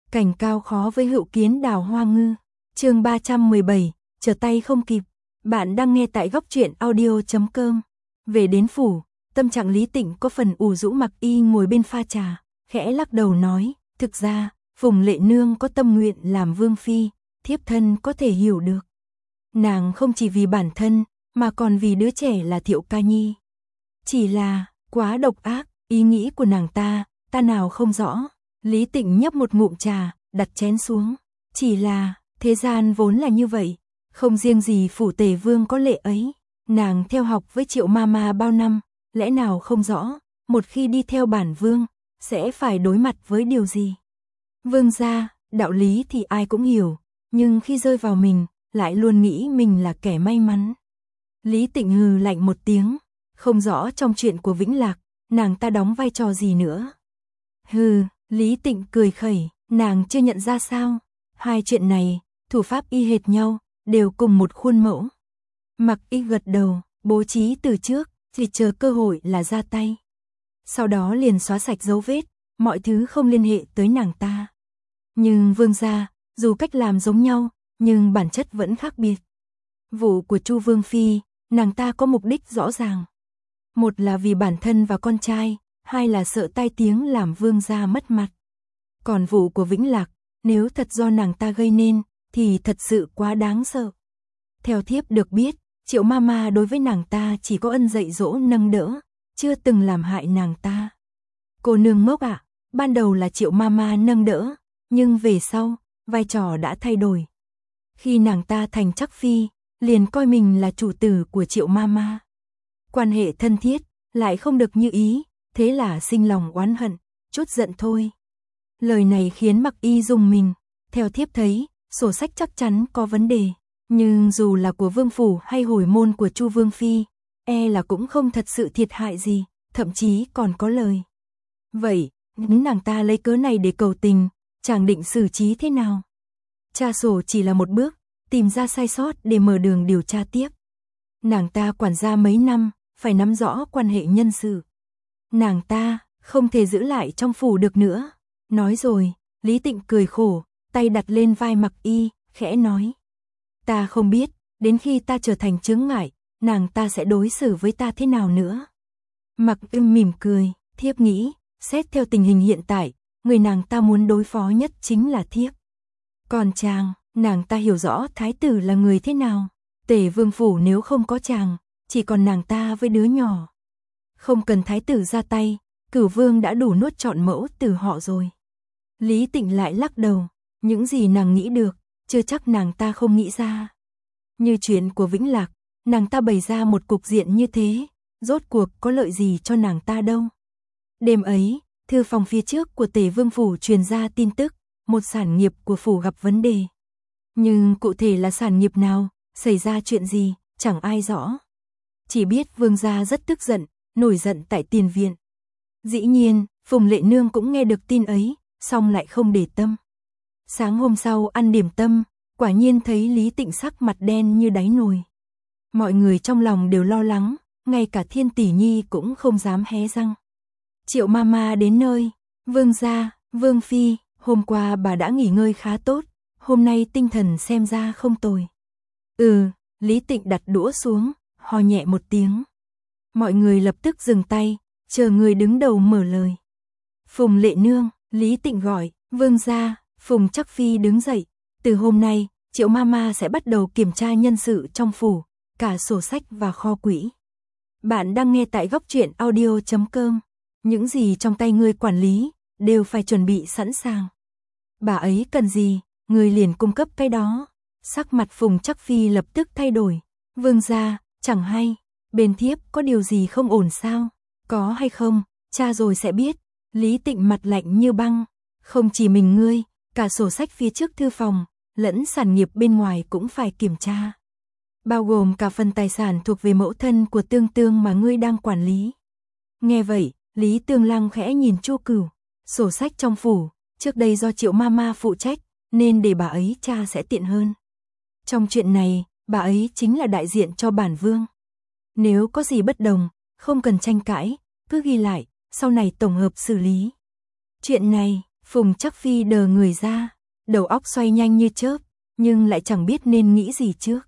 Cảnh cao khó với hữu kiến đào hoa ngư. Chương 317, trở tay không kịp. Bạn đang nghe tại góc truyện audio.com. Về đến phủ, tâm trạng Lý Tịnh có phần ủ rũ. Mặc Y ngồi bên pha trà, khẽ lắc đầu nói, thực ra, Phùng Lệ Nương có tâm nguyện làm vương phi, thiếp thân có thể hiểu được. Nàng không chỉ vì bản thân, mà còn vì đứa trẻ là Thiệu Ca Nhi. Chỉ là, quá độc ác, ý nghĩ của nàng ta nào không rõ. Lý Tịnh nhấp một ngụm trà, đặt chén xuống. Chỉ là, thế gian vốn là như vậy, không riêng gì phủ Tề Vương có lệ ấy. Nàng theo học với Triệu Mama bao năm, lẽ nào không rõ, một khi đi theo bản vương, sẽ phải đối mặt với điều gì? Vương gia, đạo lý thì ai cũng hiểu, nhưng khi rơi vào mình, lại luôn nghĩ mình là kẻ may mắn. Lý Tịnh hừ lạnh một tiếng, không rõ trong chuyện của Vĩnh Lạc, nàng ta đóng vai trò gì nữa. Hừ, Lý Tịnh cười khẩy, nàng chưa nhận ra sao? Hai chuyện này, thủ pháp y hệt nhau, đều cùng một khuôn mẫu. Mặc Y gật đầu, bố trí từ trước, chỉ chờ cơ hội là ra tay. Sau đó liền xóa sạch dấu vết, mọi thứ không liên hệ tới nàng ta. Nhưng vương gia, dù cách làm giống nhau, nhưng bản chất vẫn khác biệt. Vụ của Chu Vương Phi, nàng ta có mục đích rõ ràng. Một là vì bản thân và con trai, hai là sợ tai tiếng làm vương gia mất mặt. Còn vụ của Vĩnh Lạc, nếu thật do nàng ta gây nên, thì thật sự quá đáng sợ. Theo thiếp được biết, Triệu Mama đối với nàng ta chỉ có ân dạy dỗ nâng đỡ, chưa từng làm hại nàng ta. Cô nương ngốc ạ, ban đầu là Triệu Mama nâng đỡ, nhưng về sau, vai trò đã thay đổi. Khi nàng ta thành chắc phi, liền coi mình là chủ tử của Triệu Mama. Quan hệ thân thiết, lại không được như ý, thế là sinh lòng oán hận, chút giận thôi. Lời này khiến Mặc Y rùng mình, theo thiếp thấy, sổ sách chắc chắn có vấn đề, nhưng dù là của vương phủ hay hồi môn của Chu Vương Phi, là cũng không thật sự thiệt hại gì, thậm chí còn có lời. Vậy, nếu nàng ta lấy cớ này để cầu tình, chàng định xử trí thế nào? Tra sổ chỉ là một bước, tìm ra sai sót để mở đường điều tra tiếp. Nàng ta quản gia mấy năm, phải nắm rõ quan hệ nhân sự. Nàng ta không thể giữ lại trong phủ được nữa. Nói rồi, Lý Tịnh cười khổ, tay đặt lên vai Mặc Y, khẽ nói. Ta không biết, đến khi ta trở thành chướng ngại, nàng ta sẽ đối xử với ta thế nào nữa. Mặc Y mỉm cười, thiếp nghĩ, xét theo tình hình hiện tại, người nàng ta muốn đối phó nhất chính là thiếp. Còn chàng, nàng ta hiểu rõ thái tử là người thế nào. Tề vương phủ nếu không có chàng, chỉ còn nàng ta với đứa nhỏ. Không cần thái tử ra tay, Cửu vương đã đủ nuốt trọn mẫu tử họ rồi. Lý Tịnh lại lắc đầu, những gì nàng nghĩ được, chưa chắc nàng ta không nghĩ ra. Như chuyện của Vĩnh Lạc, nàng ta bày ra một cục diện như thế, rốt cuộc có lợi gì cho nàng ta đâu. Đêm ấy, thư phòng phía trước của Tề vương phủ truyền ra tin tức, một sản nghiệp của phủ gặp vấn đề. Nhưng cụ thể là sản nghiệp nào, xảy ra chuyện gì, chẳng ai rõ. Chỉ biết vương gia rất tức giận, nổi giận tại tiền viện. Dĩ nhiên, Phùng Lệ Nương cũng nghe được tin ấy, song lại không để tâm. Sáng hôm sau ăn điểm tâm, quả nhiên thấy Lý Tịnh sắc mặt đen như đáy nồi. Mọi người trong lòng đều lo lắng, ngay cả Thiên Tỷ Nhi cũng không dám hé răng. Triệu Mama đến nơi, vương gia, vương phi, hôm qua bà đã nghỉ ngơi khá tốt, hôm nay tinh thần xem ra không tồi. Lý Tịnh đặt đũa xuống, ho nhẹ một tiếng. Mọi người lập tức dừng tay, chờ người đứng đầu mở lời. Phùng Lệ Nương, Lý Tịnh gọi, vương gia. Phùng Chắc Phi đứng dậy, từ hôm nay, Triệu Mama sẽ bắt đầu kiểm tra nhân sự trong phủ, cả sổ sách và kho quỹ. Bạn đang nghe tại góc truyện audio.com. Những gì trong tay ngươi quản lý, đều phải chuẩn bị sẵn sàng. Bà ấy cần gì, ngươi liền cung cấp cái đó. Sắc mặt Phùng Chắc Phi lập tức thay đổi. Vương gia, chẳng hay, bên thiếp có điều gì không ổn sao? Có hay không, cha rồi sẽ biết. Lý Tịnh mặt lạnh như băng. Không chỉ mình ngươi, cả sổ sách phía trước thư phòng, lẫn sản nghiệp bên ngoài cũng phải kiểm tra. Bao gồm cả phần tài sản thuộc về mẫu thân của Tương Tương mà ngươi đang quản lý. Nghe vậy, Lý Tương Lăng khẽ nhìn Chu Cửu. Sổ sách trong phủ, trước đây do Triệu Mama phụ trách, nên để bà ấy tra sẽ tiện hơn. Trong chuyện này, bà ấy chính là đại diện cho bản vương. Nếu có gì bất đồng, không cần tranh cãi, cứ ghi lại, sau này tổng hợp xử lý. Chuyện này, Phùng Trắc Phi đờ người ra, đầu óc xoay nhanh như chớp, nhưng lại chẳng biết nên nghĩ gì trước.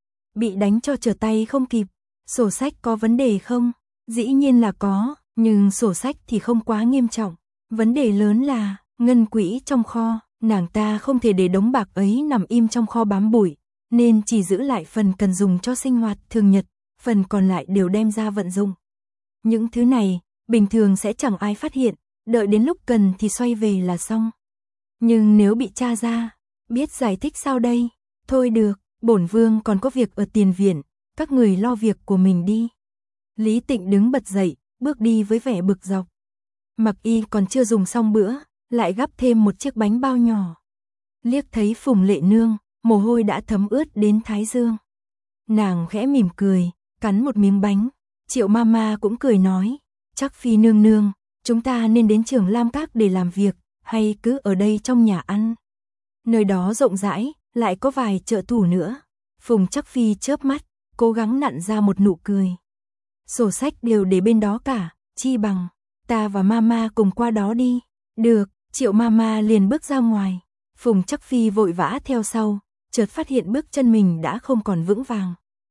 Bị đánh cho trở tay không kịp, sổ sách có vấn đề không? Dĩ nhiên là có, nhưng sổ sách thì không quá nghiêm trọng. Vấn đề lớn là, ngân quỹ trong kho, nàng ta không thể để đống bạc ấy nằm im trong kho bám bụi, nên chỉ giữ lại phần cần dùng cho sinh hoạt thường nhật, phần còn lại đều đem ra vận dụng. Những thứ này, bình thường sẽ chẳng ai phát hiện, đợi đến lúc cần thì xoay về là xong. Nhưng nếu bị tra ra, biết giải thích sao đây? Thôi được, bổn vương còn có việc ở tiền viện, các người lo việc của mình đi. Lý Tịnh đứng bật dậy, bước đi với vẻ bực dọc. Mặc Y còn chưa dùng xong bữa, lại gắp thêm một chiếc bánh bao nhỏ. Liếc thấy Phùng Lệ Nương, mồ hôi đã thấm ướt đến thái dương. Nàng khẽ mỉm cười, cắn một miếng bánh. Triệu Mama cũng cười nói, Trắc Phi nương nương, chúng ta nên đến Trường Lam Các để làm việc, hay cứ ở đây trong nhà ăn. Nơi đó rộng rãi, lại có vài trợ thủ nữa. Phùng Trắc Phi chớp mắt, cố gắng nặn ra một nụ cười. Sổ sách đều để bên đó cả, chi bằng ta và Mama cùng qua đó đi. Được, Triệu Mama liền bước ra ngoài. Phùng Trắc Phi vội vã theo sau, chợt phát hiện bước chân mình đã không còn vững vàng.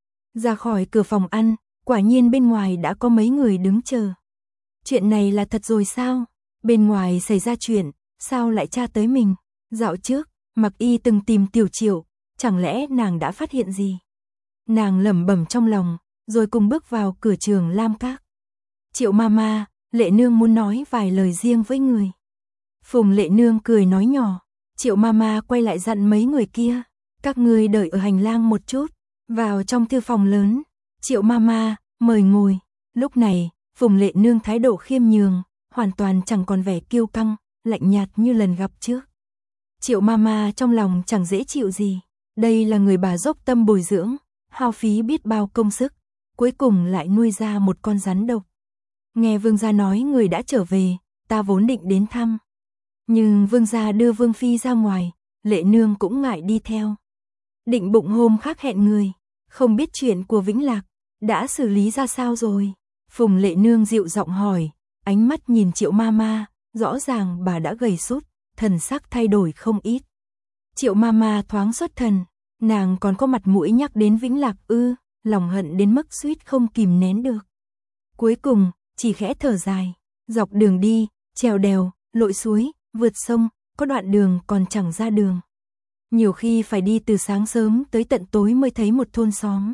Ra khỏi cửa phòng ăn, quả nhiên bên ngoài đã có mấy người đứng chờ. Chuyện này là thật rồi sao? Bên ngoài xảy ra chuyện, sao lại tra tới mình? Dạo trước, Mặc Y từng tìm Tiểu Triệu, chẳng lẽ nàng đã phát hiện gì? Nàng lẩm bẩm trong lòng, rồi cùng bước vào cửa Trường Lam Các. Triệu Mama, Lệ Nương muốn nói vài lời riêng với người. Phùng Lệ Nương cười nói nhỏ. Triệu Mama quay lại dặn mấy người kia, các ngươi đợi ở hành lang một chút, vào trong thư phòng lớn. Triệu Mama, mời ngồi. Lúc này, Phùng Lệ Nương thái độ khiêm nhường, hoàn toàn chẳng còn vẻ kiêu căng, lạnh nhạt như lần gặp trước. Triệu Mama trong lòng chẳng dễ chịu gì, đây là người bà dốc tâm bồi dưỡng, hao phí biết bao công sức, cuối cùng lại nuôi ra một con rắn độc. Nghe vương gia nói người đã trở về, ta vốn định đến thăm. Nhưng vương gia đưa vương phi ra ngoài, Lệ Nương cũng ngại đi theo. Định bụng hôm khác hẹn người, không biết chuyện của Vĩnh Lạc, đã xử lý ra sao rồi? Phùng Lệ Nương dịu giọng hỏi, ánh mắt nhìn Triệu Mama, rõ ràng bà đã gầy sút, thần sắc thay đổi không ít. Triệu Mama thoáng xuất thần, nàng còn có mặt mũi nhắc đến Vĩnh Lạc ư, lòng hận đến mức suýt không kìm nén được. Cuối cùng, chỉ khẽ thở dài, dọc đường đi, trèo đèo, lội suối, vượt sông, có đoạn đường còn chẳng ra đường. Nhiều khi phải đi từ sáng sớm tới tận tối mới thấy một thôn xóm.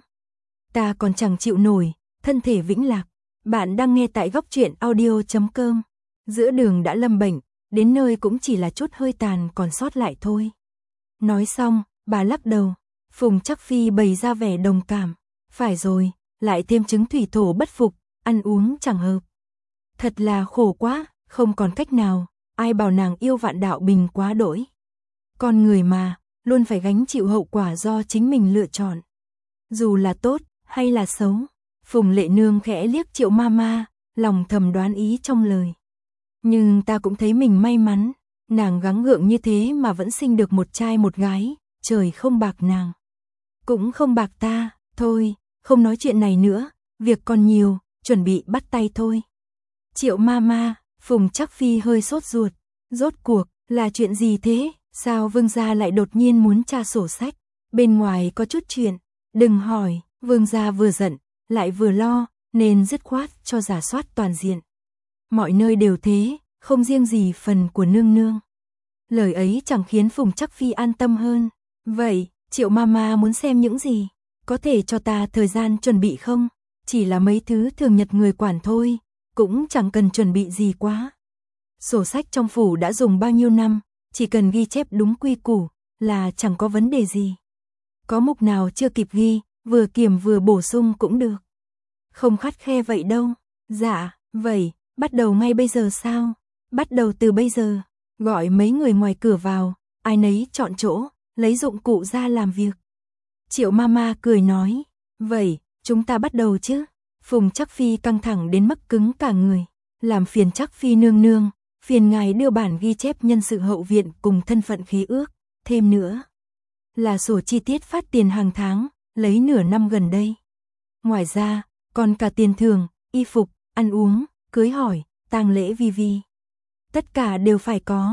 Ta còn chẳng chịu nổi, thân thể Vĩnh Lạc. Bạn đang nghe tại góc truyện audio.com. Giữa đường đã lâm bệnh, đến nơi cũng chỉ là chút hơi tàn còn sót lại thôi. Nói xong, bà lắc đầu. Phùng Trắc Phi bày ra vẻ đồng cảm. Phải rồi, lại thêm chứng thủy thổ bất phục, ăn uống chẳng hợp. Thật là khổ quá, không còn cách nào, ai bảo nàng yêu Vạn Đạo Bình quá đỗi. Con người mà, luôn phải gánh chịu hậu quả do chính mình lựa chọn. Dù là tốt, hay là xấu. Phùng Lệ Nương khẽ liếc Triệu Mama, lòng thầm đoán ý trong lời. Nhưng ta cũng thấy mình may mắn, nàng gắng gượng như thế mà vẫn sinh được một trai một gái, trời không bạc nàng. Cũng không bạc ta, thôi, không nói chuyện này nữa, việc còn nhiều, chuẩn bị bắt tay thôi. Triệu Mama, Phùng Trắc Phi hơi sốt ruột, rốt cuộc, là chuyện gì thế, sao vương gia lại đột nhiên muốn tra sổ sách, bên ngoài có chút chuyện, đừng hỏi, vương gia vừa giận, lại vừa lo, nên dứt khoát cho rà soát toàn diện. Mọi nơi đều thế, không riêng gì phần của nương nương. Lời ấy chẳng khiến Phùng Trắc Phi an tâm hơn. Vậy, Triệu Mama muốn xem những gì? Có thể cho ta thời gian chuẩn bị không? Chỉ là mấy thứ thường nhật người quản thôi, cũng chẳng cần chuẩn bị gì quá. Sổ sách trong phủ đã dùng bao nhiêu năm, chỉ cần ghi chép đúng quy củ, là chẳng có vấn đề gì. Có mục nào chưa kịp ghi, vừa kiểm vừa bổ sung cũng được. Không khắt khe vậy đâu. Dạ, vậy, bắt đầu ngay bây giờ sao? Bắt đầu từ bây giờ. Gọi mấy người ngoài cửa vào, ai nấy chọn chỗ, lấy dụng cụ ra làm việc. Triệu Mama cười nói, vậy, chúng ta bắt đầu chứ? Phùng Trắc Phi căng thẳng đến mức cứng cả người. Làm phiền Trắc Phi nương nương, phiền ngài đưa bản ghi chép nhân sự hậu viện cùng thân phận khế ước, thêm nữa là sổ chi tiết phát tiền hàng tháng, lấy nửa năm gần đây. Ngoài ra, còn cả tiền thưởng, y phục, ăn uống, cưới hỏi, tang lễ vi vi. Tất cả đều phải có.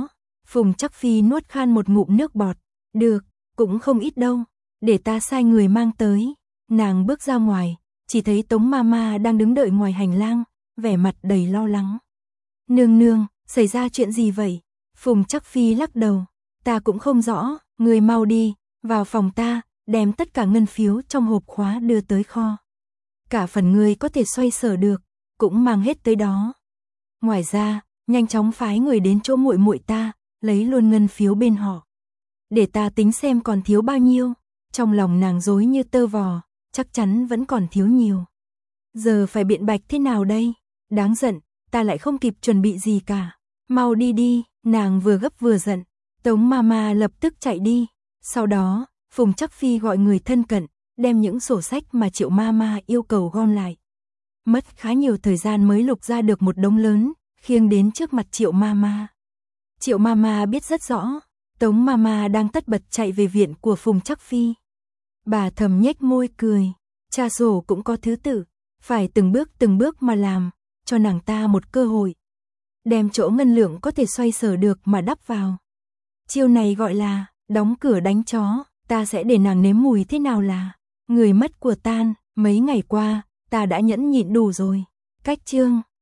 Phùng Trắc Phi nuốt khan một ngụm nước bọt. Được, cũng không ít đâu. Để ta sai người mang tới. Nàng bước ra ngoài, chỉ thấy Tống Mama đang đứng đợi ngoài hành lang, vẻ mặt đầy lo lắng. Nương nương, xảy ra chuyện gì vậy? Phùng Trắc Phi lắc đầu. Ta cũng không rõ, người mau đi, vào phòng ta, đem tất cả ngân phiếu trong hộp khóa đưa tới kho. Cả phần người có thể xoay sở được, cũng mang hết tới đó. Ngoài ra, nhanh chóng phái người đến chỗ muội muội ta, lấy luôn ngân phiếu bên họ. Để ta tính xem còn thiếu bao nhiêu. Trong lòng nàng rối như tơ vò, chắc chắn vẫn còn thiếu nhiều. Giờ phải biện bạch thế nào đây? Đáng giận, ta lại không kịp chuẩn bị gì cả. Mau đi đi, nàng vừa gấp vừa giận. Tống Mama lập tức chạy đi. Sau đó, Phùng Trắc Phi gọi người thân cận, đem những sổ sách mà Triệu Mama yêu cầu gom lại. Mất khá nhiều thời gian mới lục ra được một đống lớn, khiêng đến trước mặt Triệu Mama. Triệu Mama biết rất rõ, Tống Mama đang tất bật chạy về viện của Phùng Trắc Phi. Bà thầm nhếch môi cười, cha sổ cũng có thứ tự, phải từng bước mà làm, cho nàng ta một cơ hội. Đem chỗ ngân lượng có thể xoay sở được mà đắp vào. Chiêu này gọi là đóng cửa đánh chó, ta sẽ để nàng nếm mùi thế nào là người mất của tan. Mấy ngày qua, ta đã nhẫn nhịn đủ rồi. Cách chương